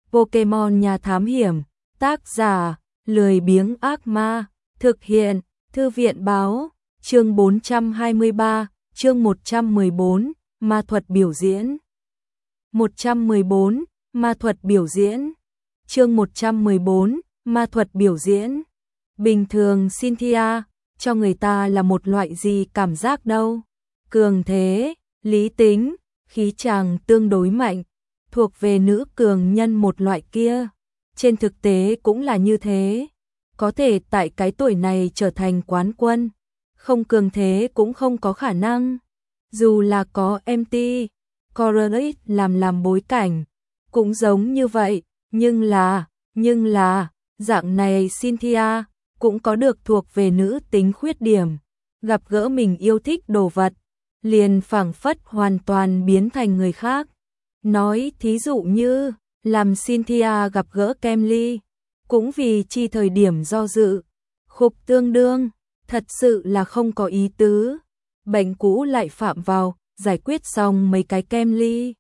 Pokemon Nhà Thám Hiểm, tác giả, lười biếng ác ma, thực hiện, Thư viện báo, chương 423, chương 114, ma thuật biểu diễn. 114, ma thuật biểu diễn. Chương 114, ma thuật biểu diễn. Bình thường Cynthia, cho người ta là một loại gì cảm giác đâu? Cường thế, lý tính, khí chàng tương đối mạnh, thuộc về nữ cường nhân một loại kia. Trên thực tế cũng là như thế. Có thể tại cái tuổi này trở thành quán quân, không cường thế cũng không có khả năng. Dù là có MT, Coriolis làm bối cảnh, cũng giống như vậy, nhưng là, dạng này Cynthia cũng có được thuộc về nữ tính khuyết điểm. Gặp gỡ mình yêu thích đồ vật, liền phảng phất hoàn toàn biến thành người khác. Nói thí dụ như, làm Cynthia gặp gỡ Kemly, cũng vì chi thời điểm do dự, khục tương đương, thật sự là không có ý tứ. Bệnh cũ lại phạm vào, giải quyết xong mấy cái Kemly,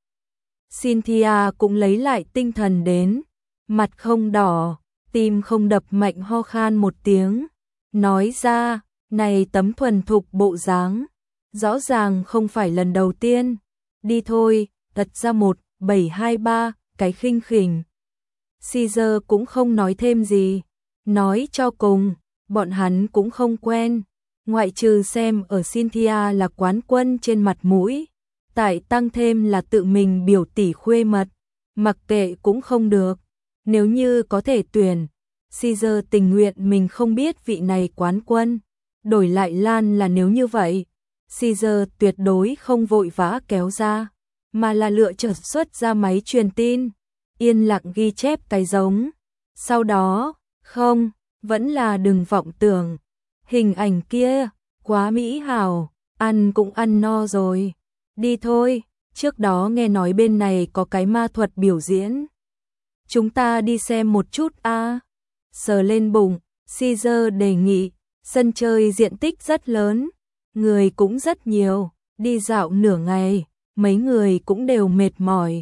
Cynthia cũng lấy lại tinh thần đến, mặt không đỏ, tim không đập mạnh, ho khan một tiếng, nói ra, này tấm thuần thục bộ dáng, rõ ràng không phải lần đầu tiên. Đi thôi, tật ra 1723, cái khinh khỉnh. Caesar cũng không nói thêm gì, nói cho cùng, bọn hắn cũng không quen, ngoại trừ xem ở Cynthia là quán quân trên mặt mũi, tại tăng thêm là tự mình biểu tỷ khuê mật, mặc kệ cũng không được. Nếu như có thể tuyển, Caesar tình nguyện mình không biết vị này quán quân, đổi lại Lan là nếu như vậy, Caesar tuyệt đối không vội vã kéo ra, mà là lựa chọn xuất ra máy truyền tin, yên lặng ghi chép cái giống. Sau đó, không, vẫn là đừng vọng tưởng, hình ảnh kia, quá mỹ hảo, ăn cũng ăn no rồi. Đi thôi, trước đó nghe nói bên này có cái ma thuật biểu diễn. Chúng ta đi xem một chút a. Sờ lên bụng, Caesar đề nghị, sân chơi diện tích rất lớn, người cũng rất nhiều, đi dạo nửa ngày, mấy người cũng đều mệt mỏi.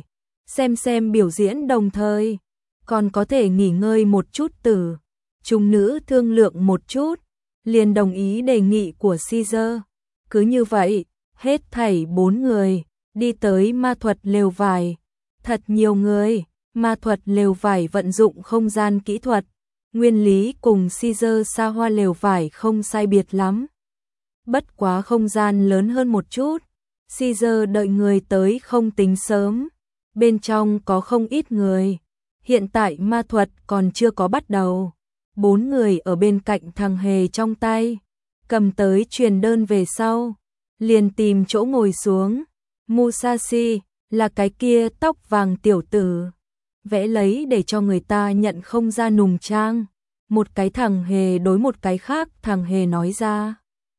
Xem biểu diễn đồng thời, còn có thể nghỉ ngơi một chút tử. Chúng nữ thương lượng một chút, liền đồng ý đề nghị của Caesar. Cứ như vậy, hết thảy 4 người, đi tới ma thuật lều vải. Thật nhiều người, ma thuật lều vải vận dụng không gian kỹ thuật. Nguyên lý cùng Caesar xa hoa lều vải không sai biệt lắm. Bất quá không gian lớn hơn một chút. Caesar đợi người tới không tính sớm. Bên trong có không ít người. Hiện tại ma thuật còn chưa có bắt đầu. 4 người ở bên cạnh thằng hề trong tay, cầm tới truyền đơn về sau, liền tìm chỗ ngồi xuống. Musashi là cái kia tóc vàng tiểu tử, vẽ lấy để cho người ta nhận không ra nùng trang. Một cái thằng hề đối một cái khác thằng hề nói ra.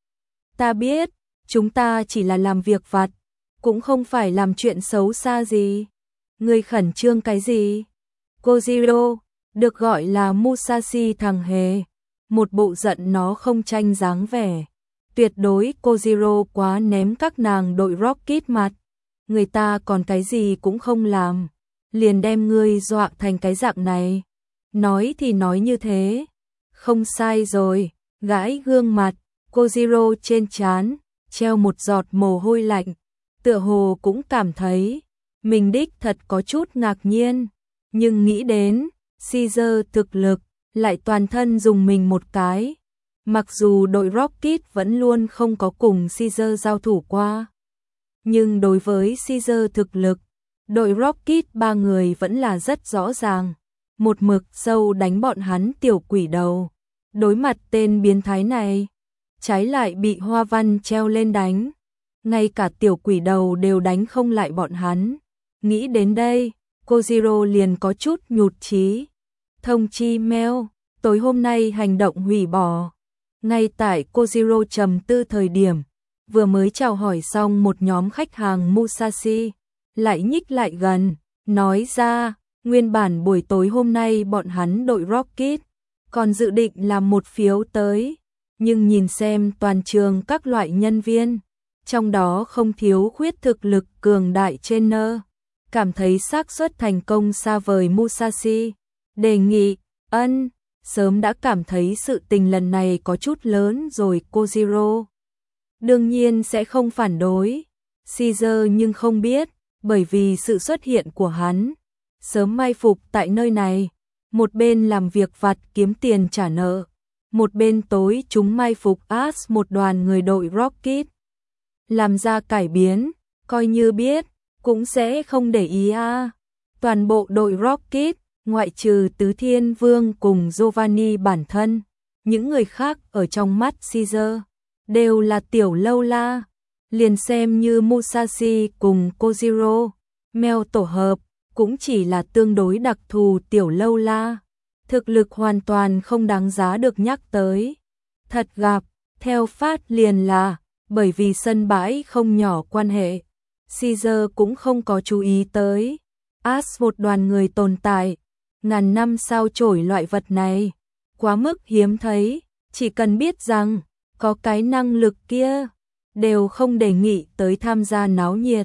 Ta biết, chúng ta chỉ là làm việc vặt, cũng không phải làm chuyện xấu xa gì. Ngươi khẩn trương cái gì? Kojiro, được gọi là Musashi thằng hề, một bộ giận nó không tranh dáng vẻ. Tuyệt đối Kojiro quá ném các nàng đội Rocket mặt. Người ta còn cái gì cũng không làm, liền đem ngươi dọa thành cái dạng này. Nói thì nói như thế, không sai rồi. Gãi gương mặt, Kojiro trên trán treo một giọt mồ hôi lạnh, tựa hồ cũng cảm thấy mình đích thật có chút ngạc nhiên, nhưng nghĩ đến Caesar thực lực, lại toàn thân dùng mình một cái. Mặc dù đội Rocket vẫn luôn không có cùng Caesar giao thủ qua, nhưng đối với Caesar thực lực, đội Rocket 3 người vẫn là rất rõ ràng. Một mực sâu đánh bọn hắn tiểu quỷ đầu. Đối mặt tên biến thái này, trái lại bị hoa văn treo lên đánh. Ngay cả tiểu quỷ đầu đều đánh không lại bọn hắn. Nghĩ đến đây, Kojiro liền có chút nhụt chí. Thông chi mail, tối hôm nay hành động hủy bỏ. Ngay tại Kojiro trầm tư thời điểm, vừa mới chào hỏi xong một nhóm khách hàng Musashi, lại nhích lại gần, nói ra, nguyên bản buổi tối hôm nay bọn hắn đội Rocket còn dự định làm một phiếu tới, nhưng nhìn xem toàn trường các loại nhân viên, trong đó không thiếu khuyết thực lực cường đại trainer, cảm thấy xác suất thành công xa vời Musashi. Đề nghị, sớm đã cảm thấy sự tình lần này có chút lớn rồi Kojiro. Đương nhiên sẽ không phản đối. Caesar nhưng không biết, bởi vì sự xuất hiện của hắn, sớm mai phục tại nơi này, một bên làm việc vặt kiếm tiền trả nợ, một bên tối chúng mai phục một đoàn người đội Rocket. Làm ra cải biến, coi như biết, cũng sẽ không để ý Toàn bộ đội Rocket, ngoại trừ Tứ Thiên Vương cùng Giovanni bản thân, những người khác ở trong mắt Caesar đều là tiểu lâu la, liền xem như Musashi cùng Kojiro, Mèo tổ hợp, cũng chỉ là tương đối đặc thù tiểu lâu la, thực lực hoàn toàn không đáng giá được nhắc tới. Thật gặp, theo phát liền là, bởi vì sân bãi không nhỏ quan hệ, Caesar cũng không có chú ý tới. Một đoàn người tồn tại, ngàn năm sao chổi loại vật này, quá mức hiếm thấy, chỉ cần biết rằng, có cái năng lực kia, đều không đề nghị tới tham gia náo nhiệt.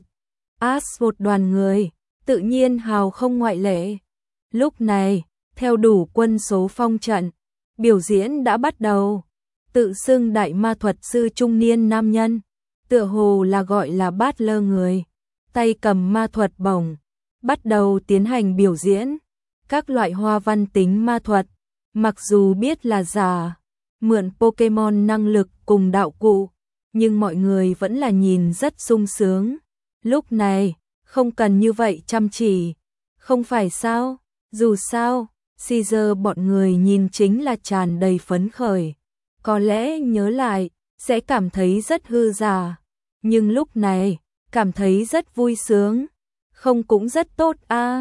Một đoàn người, tự nhiên hào không ngoại lệ. Lúc này, theo đủ quân số phong trận, biểu diễn đã bắt đầu. Tự xưng đại ma thuật sư trung niên nam nhân, tựa hồ là gọi là Butler người, tay cầm ma thuật bổng, bắt đầu tiến hành biểu diễn. Các loại hoa văn tính ma thuật, mặc dù biết là giả, mượn Pokemon năng lực cùng đạo cụ, nhưng mọi người vẫn là nhìn rất sung sướng. Lúc này, không cần như vậy chăm chỉ, không phải sao? Dù sao, Caesar bọn người nhìn chính là tràn đầy phấn khởi. Có lẽ nhớ lại, sẽ cảm thấy rất hư giả, nhưng lúc này, cảm thấy rất vui sướng. Không cũng rất tốt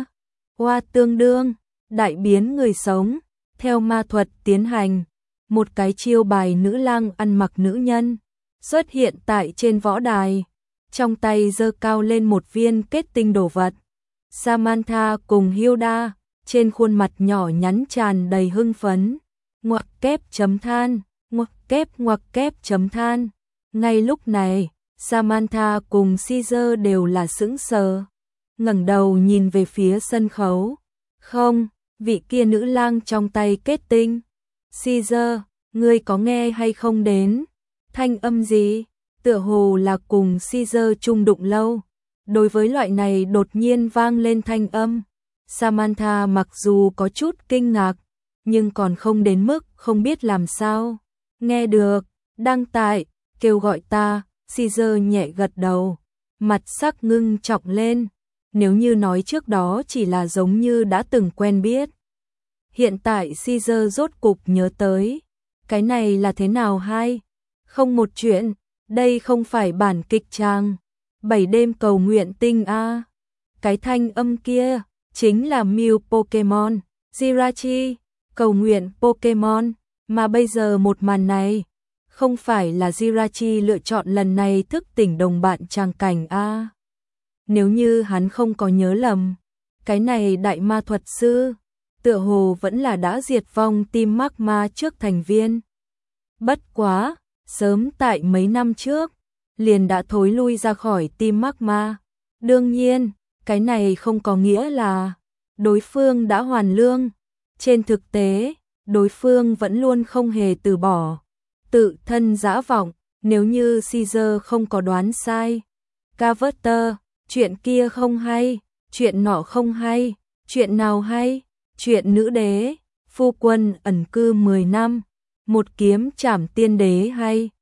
Hoa tương đương, đại biến người sống, theo ma thuật tiến hành, một cái chiêu bài nữ lang ăn mặc nữ nhân, xuất hiện tại trên võ đài, trong tay giơ cao lên một viên kết tinh đồ vật. Samantha cùng Hilda, trên khuôn mặt nhỏ nhắn tràn đầy hưng phấn, ngoặc kép chấm than, ngoặc kép chấm than. Ngay lúc này, Samantha cùng Caesar đều là sững sờ, ngẩng đầu nhìn về phía sân khấu. Không, vị kia nữ lang trong tay kết tinh. Caesar, ngươi có nghe hay không đến? Thanh âm gì? Tựa hồ là cùng Caesar chung đụng lâu. Đối với loại này đột nhiên vang lên thanh âm, Samantha mặc dù có chút kinh ngạc, nhưng còn không đến mức không biết làm sao. Nghe được, đang tại, kêu gọi ta, Caesar nhẹ gật đầu, mặt sắc ngưng trọng lên. Nếu như nói trước đó chỉ là giống như đã từng quen biết, hiện tại Caesar rốt cục nhớ tới, cái này là thế nào hay? Không một chuyện, đây không phải bản kịch trang, 7 đêm cầu nguyện tinh Cái thanh âm kia, chính là Mew Pokemon, Jirachi, cầu nguyện Pokemon, mà bây giờ một màn này, không phải là Jirachi lựa chọn lần này thức tỉnh đồng bạn tràng cảnh Nếu như hắn không có nhớ lầm, cái này đại ma thuật sư, tựa hồ vẫn là đã diệt vong Team Magma trước thành viên. Bất quá, sớm tại mấy năm trước, liền đã thối lui ra khỏi Team Magma. Đương nhiên, cái này không có nghĩa là đối phương đã hoàn lương. Trên thực tế, đối phương vẫn luôn không hề từ bỏ tự thân dã vọng, nếu như Caesar không có đoán sai. Carver, chuyện kia không hay, chuyện nọ không hay, chuyện nào hay? Chuyện nữ đế, phu quân ẩn cư 10 năm, một kiếm trảm tiên đế hay?